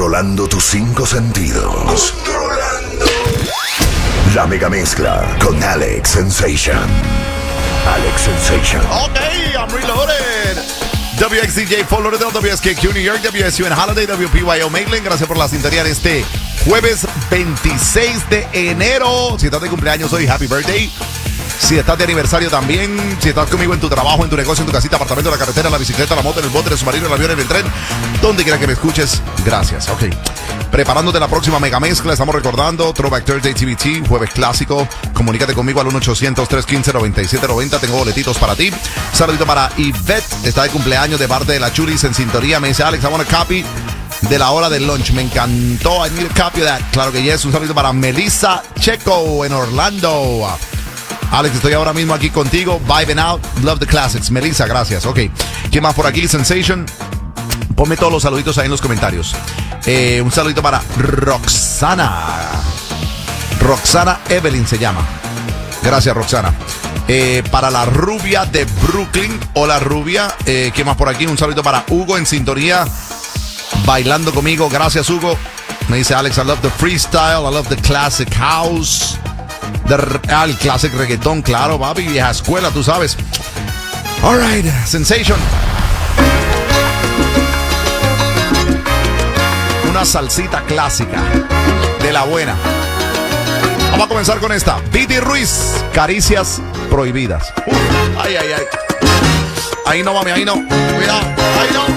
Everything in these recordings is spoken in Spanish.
Controlando tus 5 sentidos. La mega mezcla con Alex Sensation. Alex Sensation. Ok, I'm reloaded. WXDJ Fort Lauderdale, WSKQ New York, WSUN Holiday, WPYO Maitland. Gracias por la sintonía de este jueves 26 de enero. Si estás de cumpleaños hoy, happy birthday. Si estás de aniversario también, si estás conmigo en tu trabajo, en tu negocio, en tu casita, apartamento, en la carretera, en la bicicleta, en la moto, en el bote, en el submarino, en el avión, en el tren, donde quiera que me escuches, gracias. Ok, preparándote la próxima mega mezcla, estamos recordando Throwback Thursday TBT, jueves clásico. Comunícate conmigo al 1-800-315-9790, tengo boletitos para ti. Un saludito para Yvette, está de cumpleaños de parte de la Chulis en sintonía. Me dice, Alex, I want a copy de la hora del lunch. Me encantó, I need a copy of that. Claro que yes. Un saludito para Melissa Checo en Orlando. Alex, estoy ahora mismo aquí contigo, vibing out, love the classics. Melissa, gracias. Ok, ¿quién más por aquí? Sensation. Ponme todos los saluditos ahí en los comentarios. Un saludito para Roxana. Roxana Evelyn se llama. Gracias, Roxana. Para la rubia de Brooklyn. Hola, rubia. ¿Quién más por aquí? Un saludito para Hugo en sintonía, bailando conmigo. Gracias, Hugo. Me dice Alex, I love the freestyle, I love the classic house. El classic reggaetón, claro, papi, vieja escuela, tú sabes. All right, Sensation. Una salsita clásica de la buena. Vamos a comenzar con esta. Viti Ruiz, Caricias Prohibidas. Ay, ay, ay. Ahí no, mami, ahí no. Cuidado, ahí no.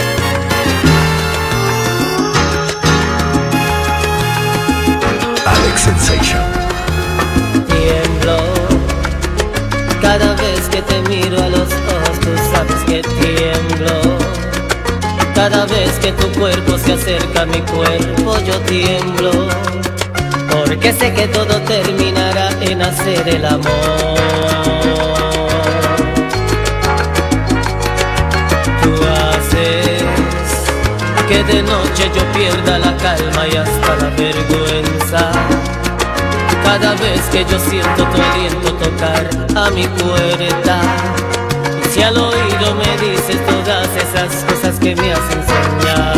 Alex Sensation. Tiemblo cada vez que te miro a los ojos, tú sabes que tiemblo. Cada vez que tu cuerpo se acerca a mi cuerpo, yo tiemblo. Porque sé que todo terminará en hacer el amor. Tú haces que de noche yo pierda la calma y hasta la vergüenza. Cada vez que yo siento tu aliento tocar a mi puerta, y si al oído me dices todas esas cosas que me hacen soñar,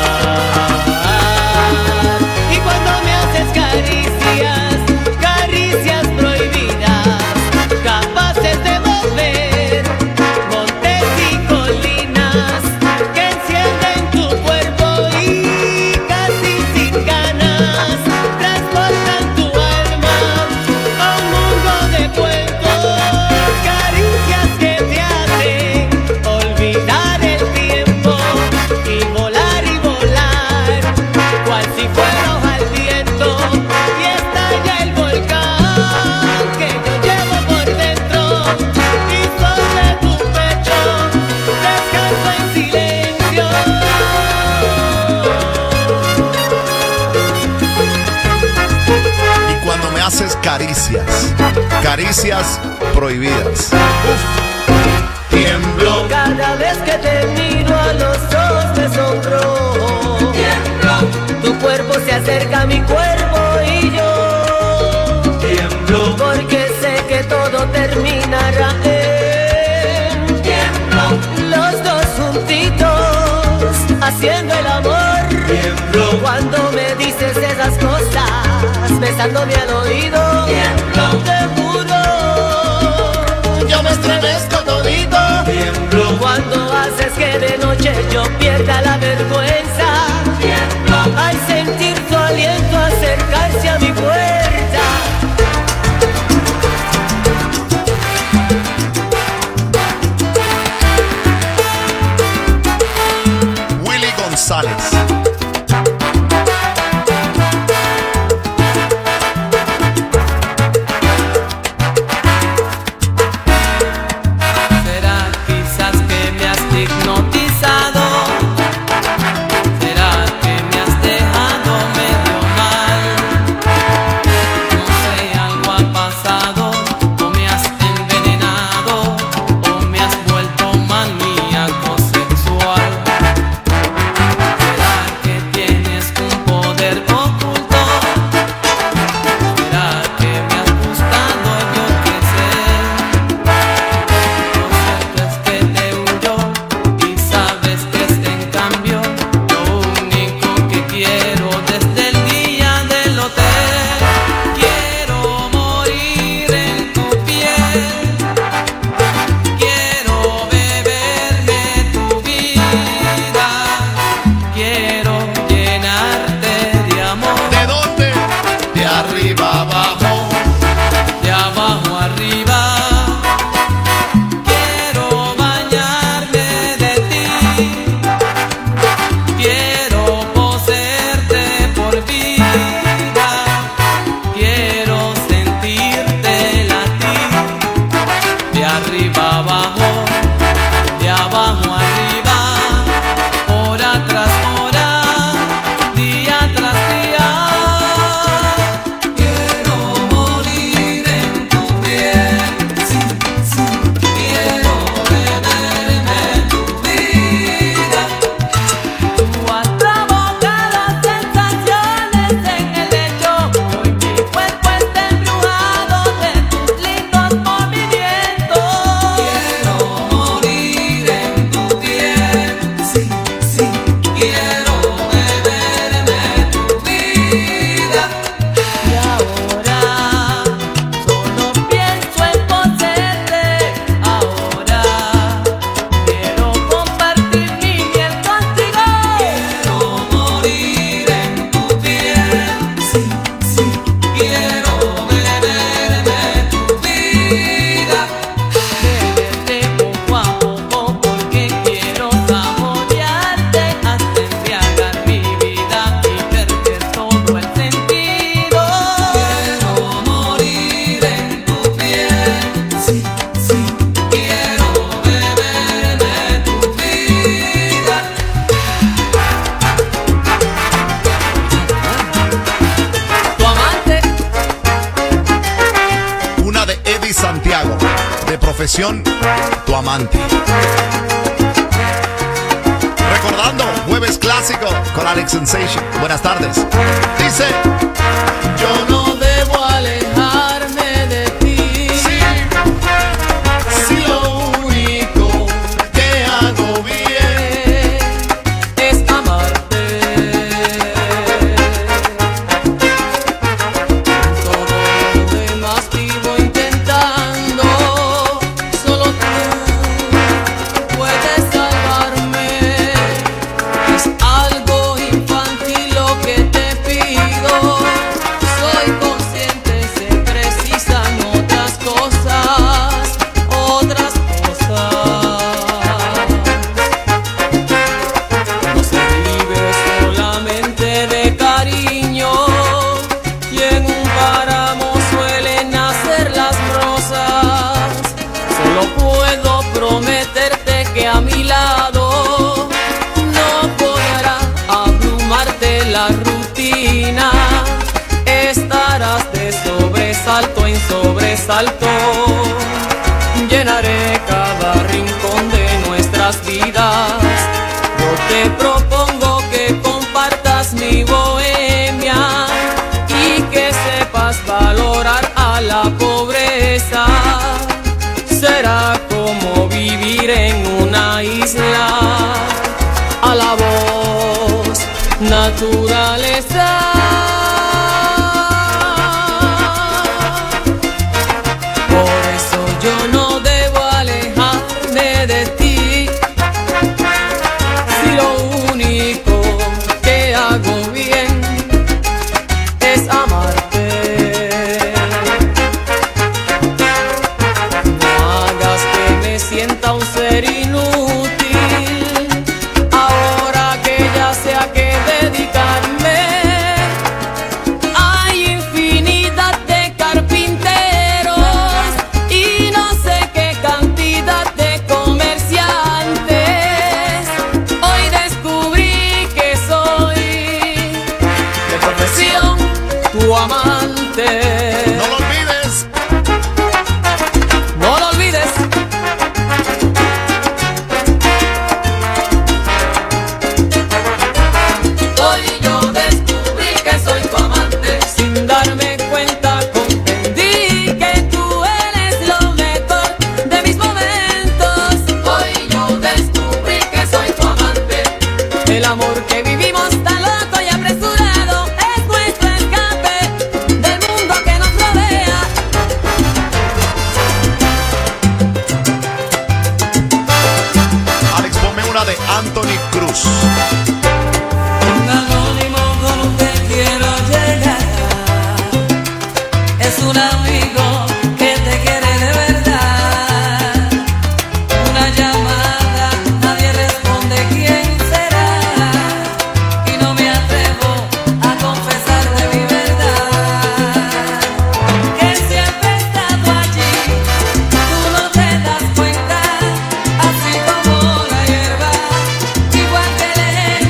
y cuando me haces caricias, caricias prohibidas, capaces de mover montes y colinas, que encienden tu cuerpo y casi sin ganas transportan tu alma a un mundo de cuentos, caricias que te hacen olvidar el tiempo y volar, cual si fuera hoja al viento, y estalla el volcán que yo llevo por dentro, y sobre tu pecho descanso en silencio. Y cuando me haces caricias, caricias prohibidas. Uf. Tiemblo. Cada vez que te miro a los ojos me sonrojo. Tiemblo. Tu cuerpo se acerca a mi cuerpo y yo tiemblo. Porque sé que todo terminará en tiemblo. Los dos juntitos haciendo el amor. Tiemblo. Cuando me dices esas cosas, besándome al oído. Tiemblo. Te juro, yo me estremezco todito. Tiemblo. Cuando haces que de noche yo pierda la vergüenza. Tiemblo. Al sentir tu aliento acercarse a mi puerta. Willy González. profesión tu amante. Recordando, jueves clásico con Alex Sensation. Buenas tardes. Dice: yo no debo alejarme de ti. Sí. Si lo único que hago bien es amarte. Todo lo demás vivo intentando. Solo tú puedes salvarme. Es algo infantil lo que te pido. Soy consciente, se precisan otras cosas, otras cosas. No se vive solamente de cariño, y en un páramo suelen nacer las rosas. Solo puedo prometerte que a mi lado no podrá abrumarte la rutina. Estarás de sobresalto en sobresalto. Llenaré cada rincón de nuestras vidas. Yo te propongo que compartas mi bohemia y que sepas valorar a la pobreza. Será como vivir en una isla. A la voz, naturaleza. Por eso yo no debo alejarme de ti. Si lo único que hago bien es amarte. No hagas que me sienta un ser inútil. Ahora que ya sé a qué dedicarme. Hay infinidad de carpinteros y no sé qué cantidad de comerciantes. Hoy descubrí que soy de profesión tu amante. no lo olvides. No lo olvides. Hoy yo descubrí que soy tu amante. Sin darme cuenta comprendí que tú eres lo mejor de mis momentos. Hoy yo descubrí que soy tu amante. El amor que vivimos tan loco y apresurado es nuestro escape del mundo que nos rodea. Alex, ponme una de Anthony Cruz. Un anónimo con que quiero llegar. Es un amigo que te quiere de verdad. Una llamada, nadie responde quién será. Y no me atrevo a confesarte mi verdad. Que siempre he estado allí, tú no te das cuenta. Así como la hierba, igual que el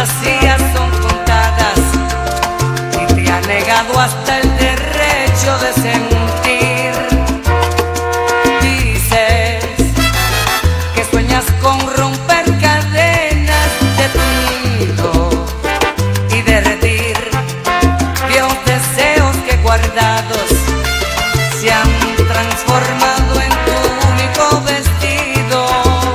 vacías son contadas y te ha negado hasta el derecho de sentir. Dices que sueñas con romper cadenas de tu nido y derretir viejos deseos que guardados se han transformado en tu único vestido.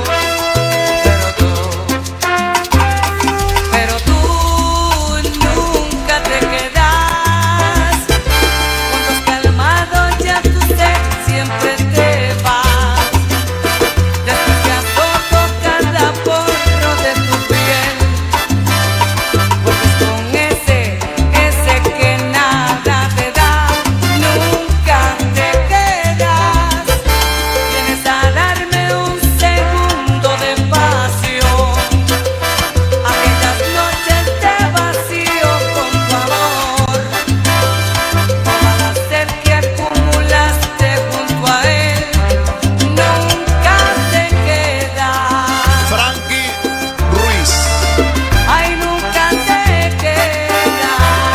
Pero tú nunca te quedas. Cuando has calmado ya tu sed, siempre te vas. Después que azoto cada porro de tu piel, vuelves con ese que nada te da. Nunca te quedas. Vienes a darme un segundo de pasión. Aquellas noches de vacío con tu amor, toda la sed que acumulaste junto a él. Nunca te quedas. Frankie Ruiz. Ay, nunca te quedas.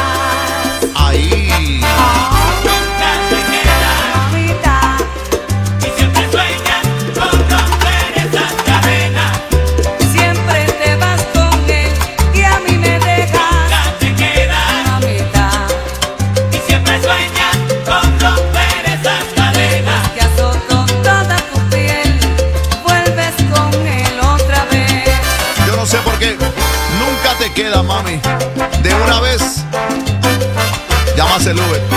Ahí. Nunca te quedas Mamita, y siempre sueñas con romper esas cadenas. siempre te vas con él y a mí me dejas. Nunca te quedas Mamita, y siempre sueñas con romper esas cadenas. que azoto toda tu piel, vuelves con él otra vez. Yo no sé por qué. Nunca te queda, mami. De una vez. Llamas el Uber.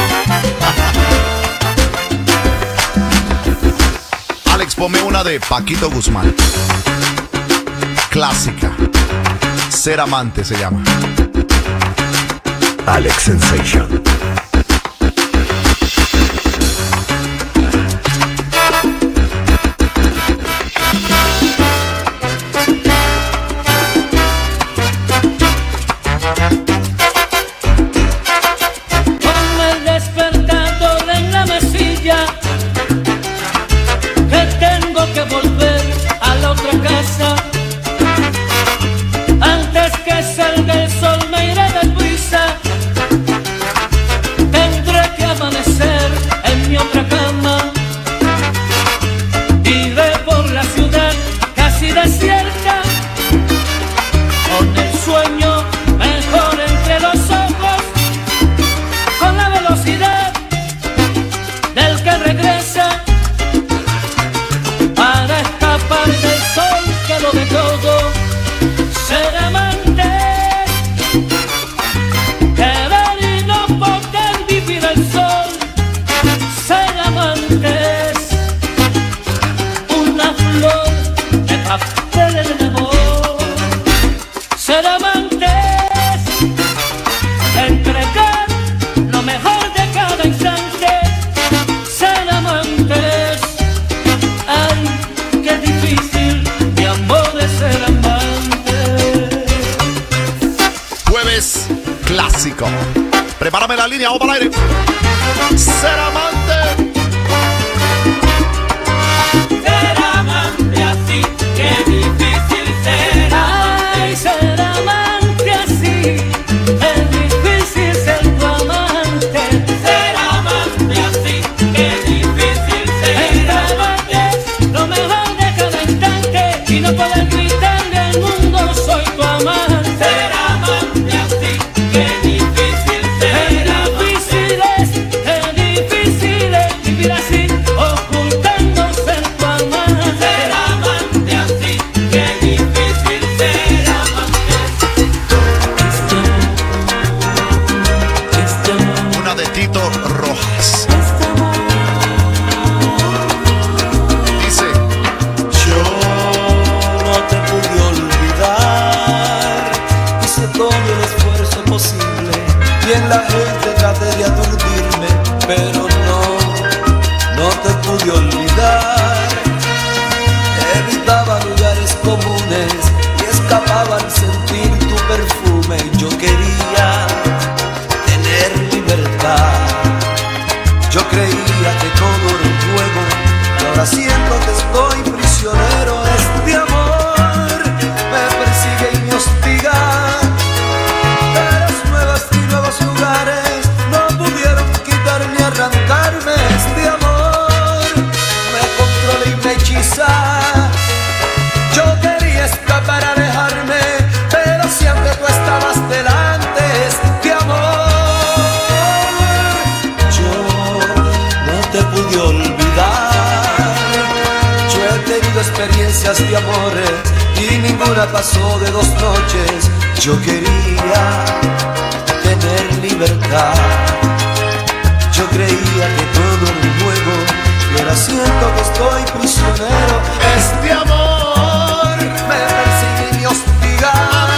Alex, ponme una de Paquito Guzmán. Clásica. Ser amante se llama. Alex Sensation. Ponme el despertador en la mesilla, que tengo que volver a la otra casa. Antes que salga el sol me iré deprisa. Tendré que amanecer en mi otra cama. Iré por la ciudad casi desierta, con el sueño mejor entre los ojos, con la velocidad del que regresa, para escapar del sol que lo ve todo. Ser amante, querer y no poder vivir el sol. Ser amantes, una flor de papel del amor. Ser amantes, entregar lo mejor de cada instante. Ser amantes, ay, qué difícil mi amor es ser amante. Jueves clásico. Prepárame la línea, vamos para el aire. Ser amante. Ser amante así, qué difícil ser Ay, amante. ser amante así, es difícil ser tu amante. Ser amante así, qué difícil ser amante. Entregarles lo mejor de cada instante y no poder gritarle al mundo soy tu amante. Ser amante así, qué difícil Qué ser amante. difícil es vivir así, ocultando ser tu amante. Ser amante así, qué difícil ser amante. Este amor, Una de Tito Rojas. Dice. Yo no te pude olvidar, hice todo el esfuerzo posible y en la gente traté de aturdirme, pero no te pude olvidar. Evitaba lugares comunes y escapaba al sentir tu perfume. Yo quería tener libertad. Yo creía que todo era un juego y ahora siento que estoy prisionero. Este amor me persigue y me hostiga. estrellas de amores y ninguna pasó de 2 noches. Yo quería tener libertad. Yo creía que todo era un juego y ahora siento que estoy prisionero. Este amor me persigue y me hostiga.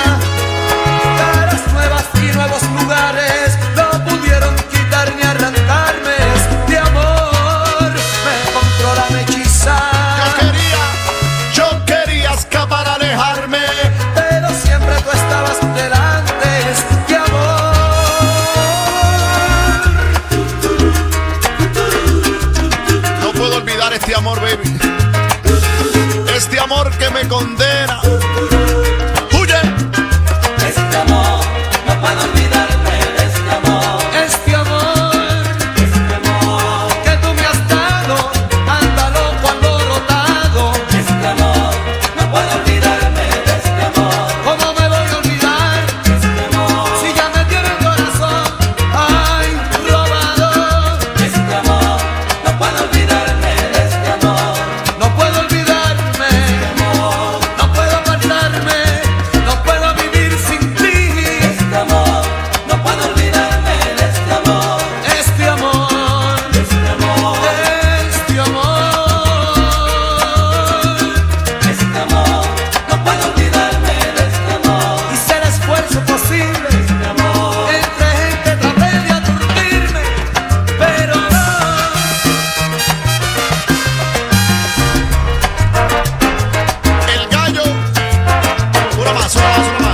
Caras nuevas y nuevos lugares no pudieron quitar ni arrancarme. Este amor me controla, me hechiza. Yo quería escapar, alejarme, pero siempre tú estabas delante. Este amor. No puedo olvidar este amor, baby. Este amor que me condena. ¡Huye! Este amor, no puedo olvidarme de este amor. Este amor que tú me has dado, anda loco, alborotado. Este amor, no puedo olvidarme de este amor. ¿Cómo me voy a olvidar Este amor, si ya me tiene el corazón, ay, robado? este amor, no puedo olvidarme de este amor. No puedo olvidarme, no puedo apartarme, no puedo vivir sin ti. Este amor, no puedo olvidarme de este amor. Este amor, Este amor, este amor. este amor, no puedo olvidarme de este amor. Hice el esfuerzo posible, Este amor, entre gente traté de aturdirme, pero no. El gallo. Una más, una más, una más.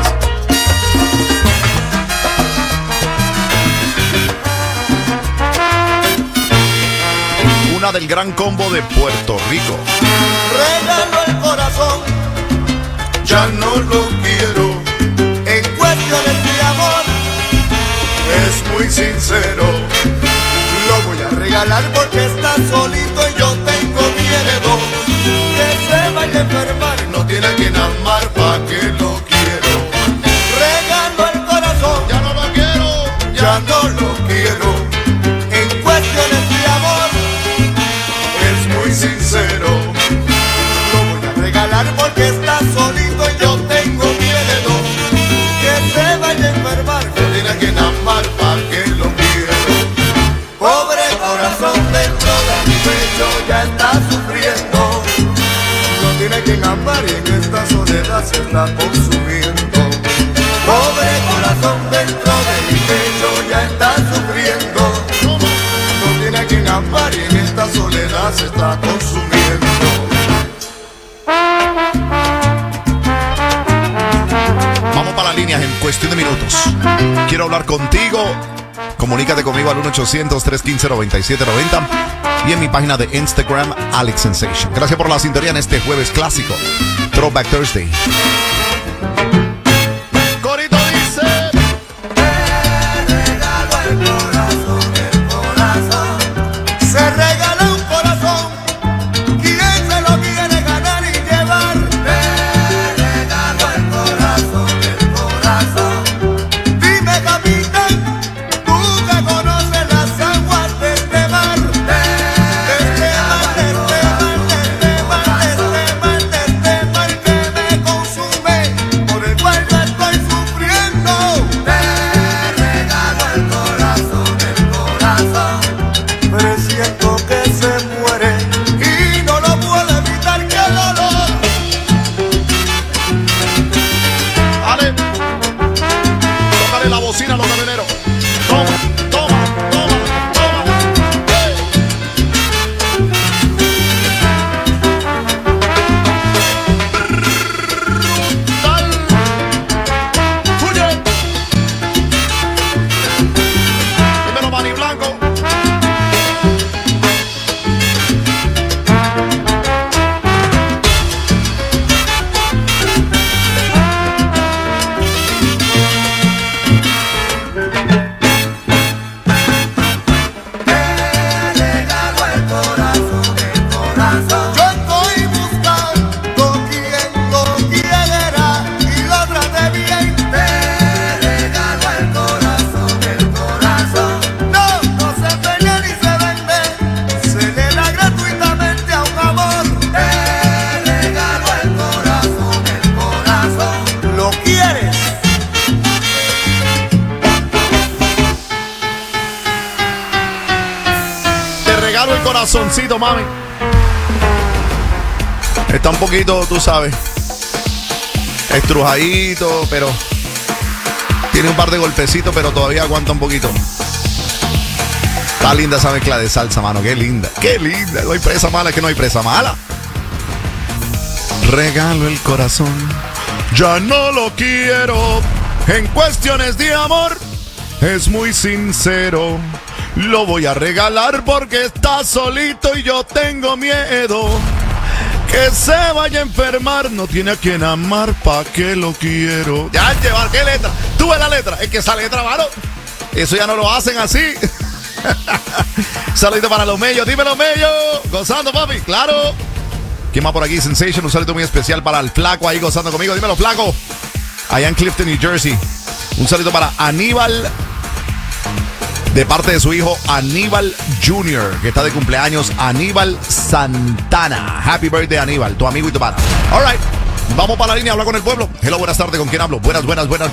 Una del gran combo de Puerto Rico. Regalo el corazón, Ya no lo quiero, en cuestiones de amor, es muy sincero. lo voy a regalar porque está solito y yo tengo miedo que se vaya a enfermar. No tiene a quien amar, pa' que lo quiero. Regalo el corazón, Ya no lo quiero, ya no lo quiero, en cuestiones de amor, es muy sincero. lo voy a regalar porque está solito y yo tengo miedo que se vaya a enfermar. No tiene a quien amar, pa' que lo quiero. Pobre corazón dentro de mi pecho ya está sufriendo, No tiene quien amar y en esta soledad se está consumiendo. pobre corazón dentro de mi pecho ya está sufriendo. No tiene a quien amar y en esta soledad se está consumiendo. Vamos para las líneas en cuestión de minutos. Quiero hablar contigo. Comunícate conmigo al 1-800-315-9790 y en mi página de Instagram, Alex Sensation. Gracias por la sintonía en este jueves clásico, Throwback Thursday. Corito dice: Regalo el corazón, se regala un corazón, ¿quién se lo quiere ganar y llevar? Te regalo el corazón, dime capitán, tú que conoces las aguas de este mar, de este mar que me consume. corazoncito, mami. Está un poquito, tú sabes, estrujadito, pero tiene un par de golpecitos, pero todavía aguanta un poquito. Está linda esa mezcla de salsa, mano. Qué linda, qué linda. No hay presa mala, es que no hay presa mala. Regalo el corazón, ya no lo quiero. En cuestiones de amor, es muy sincero. Lo voy a regalar porque está solito y yo tengo miedo. Que se vaya a enfermar, no tiene a quien amar, ¿pa' qué lo quiero? Ya, llevar, ¿qué letra? Tú ves la letra, es que esa letra, mano, eso ya no lo hacen así. Saludito para los mellos, dímelo mellos, gozando papi, claro. ¿Quién más por aquí? Sensation, un saludo muy especial para el flaco ahí gozando conmigo, dímelo flaco. Allá en Clifton, New Jersey. Un saludo para Aníbal, de parte de su hijo Aníbal Jr., que está de cumpleaños, Aníbal Santana. Happy birthday, Aníbal, tu amigo y tu pana. All right, vamos para la línea, habla con el pueblo. Hello, buenas tardes, ¿con quién hablo? Buenas. Buenas, hello,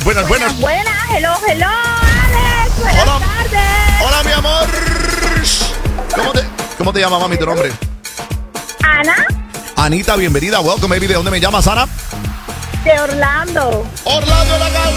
Alex, buenas tardes. Hola, mi amor. ¿Cómo te llamas, mami, tu nombre? Ana. Anita, bienvenida, welcome, baby. ¿De dónde me llamas, Ana? De Orlando. Orlando, la casa.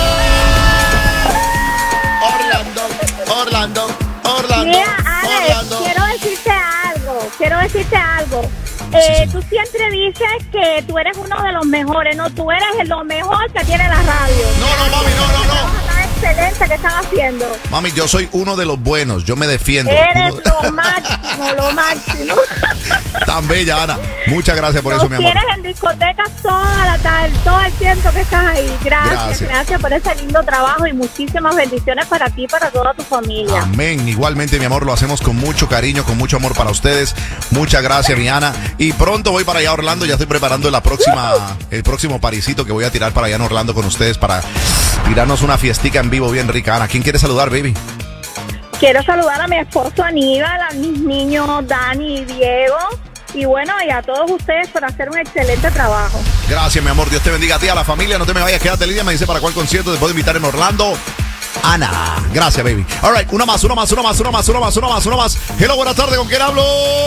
Orlando. Mira, Alex, Orlando. quiero decirte algo. Sí. Tú siempre dices que tú eres uno de los mejores, no, tú eres lo mejor que tiene la radio. No, mami, no. Una excelente que están haciendo. Mami, yo soy uno de los buenos, yo me defiendo. Eres lo máximo. Tan bella, Ana. Muchas gracias por eso, mi amor. Tienes en discotecas toda la tarde, todo el tiempo que estás ahí. Gracias por ese lindo trabajo y muchísimas bendiciones para ti y para toda tu familia. Amén. Igualmente, mi amor, lo hacemos con mucho cariño, con mucho amor para ustedes. Muchas gracias, mi Ana. Y pronto voy para allá a Orlando. Ya estoy preparando el próximo parisito que voy a tirar para allá en Orlando con ustedes para tirarnos una fiestica en vivo bien rica. Ana, ¿quién quiere saludar, baby? Quiero saludar a mi esposo Aníbal, a mis niños Dani y Diego. Y bueno, y a todos ustedes por hacer un excelente trabajo. Gracias, mi amor. Dios te bendiga a ti, a la familia. No te me vayas, quédate en línea. Me dice para cuál concierto te puedo invitar en Orlando. Ana. Gracias, baby. All right, una más. Hello, buenas tardes. ¿Con quién hablo?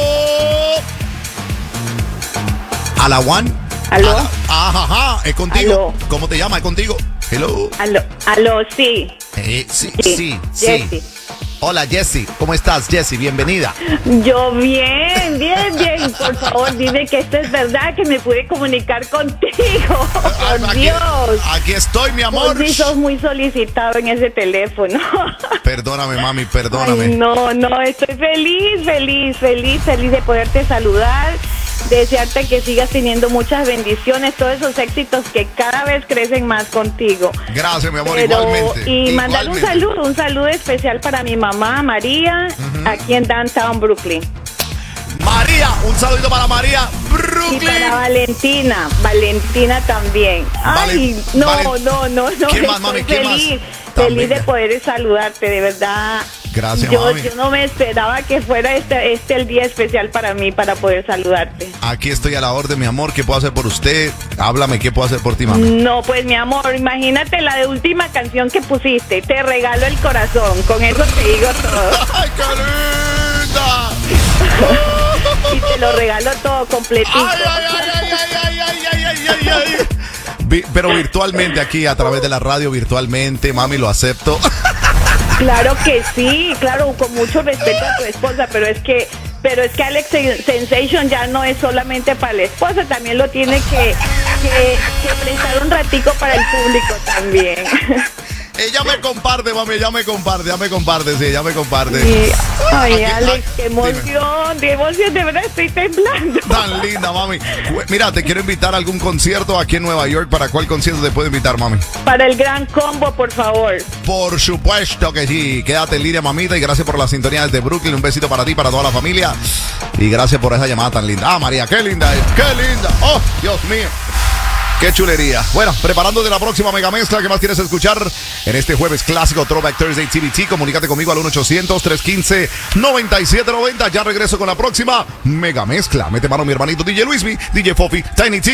A la one. ¿Aló? Ajá, es contigo. ¿Aló? ¿Cómo te llamas? Es contigo. Hello. Aló, sí. Sí. Jessie. Hola, Jessie. ¿Cómo estás, Jessie? Bienvenida. Yo bien. Por favor, dime que esto es verdad, que me pude comunicar contigo. Por Dios. Aquí estoy, mi amor. Vos sí sos muy solicitado en ese teléfono. Perdóname, mami, perdóname. Ay, no, estoy feliz de poderte saludar. Desearte que sigas teniendo muchas bendiciones, todos esos éxitos que cada vez crecen más contigo. Gracias, mi amor, igualmente. Y mandar un saludo especial para mi mamá, María, aquí en Downtown Brooklyn. María, un saludito para María, Brooklyn. Y para Valentina también. Ay, no. ¿Qué más, mami? ¿Qué más? Feliz de poder saludarte, de verdad. Gracias, mami. Yo no me esperaba que fuera este el día especial para mí, para poder saludarte. Aquí estoy a la orden, mi amor. ¿Qué puedo hacer por usted? Háblame, ¿qué puedo hacer por ti, mami? No, pues, mi amor, imagínate la de última canción que pusiste. Te regalo el corazón. Con eso te digo todo. ¡Ay, qué linda! Y te lo regalo todo completito. Ay. Pero virtualmente aquí, a través de la radio, virtualmente, mami, lo acepto. Claro que sí, claro, con mucho respeto a tu esposa, pero es que Alex Sensation ya no es solamente para la esposa, también lo tiene que prestar un ratico para el público también. Ella me comparte, mami, ella me comparte, sí, ella me comparte. Sí. Ay, Aquí, Alex, qué emoción, de verdad estoy temblando. Tan linda, mami. Mira, te quiero invitar a algún concierto aquí en Nueva York. ¿Para cuál concierto te puedo invitar, mami? Para el Gran Combo, por favor. Por supuesto que sí. Quédate en línea, mamita, y gracias por la sintonía desde Brooklyn. Un besito para ti, para toda la familia. Y gracias por esa llamada tan linda. Ah, María, qué linda es, qué linda. Oh, Dios mío. Qué chulería. Bueno, preparándote la próxima mega mezcla. ¿Qué más quieres escuchar en este jueves clásico Throwback Thursday TBT? Comunícate conmigo al 1-800-315-9790. Ya regreso con la próxima mega mezcla. Mete mano mi hermanito DJ Luismi, DJ Fofi, Tiny T.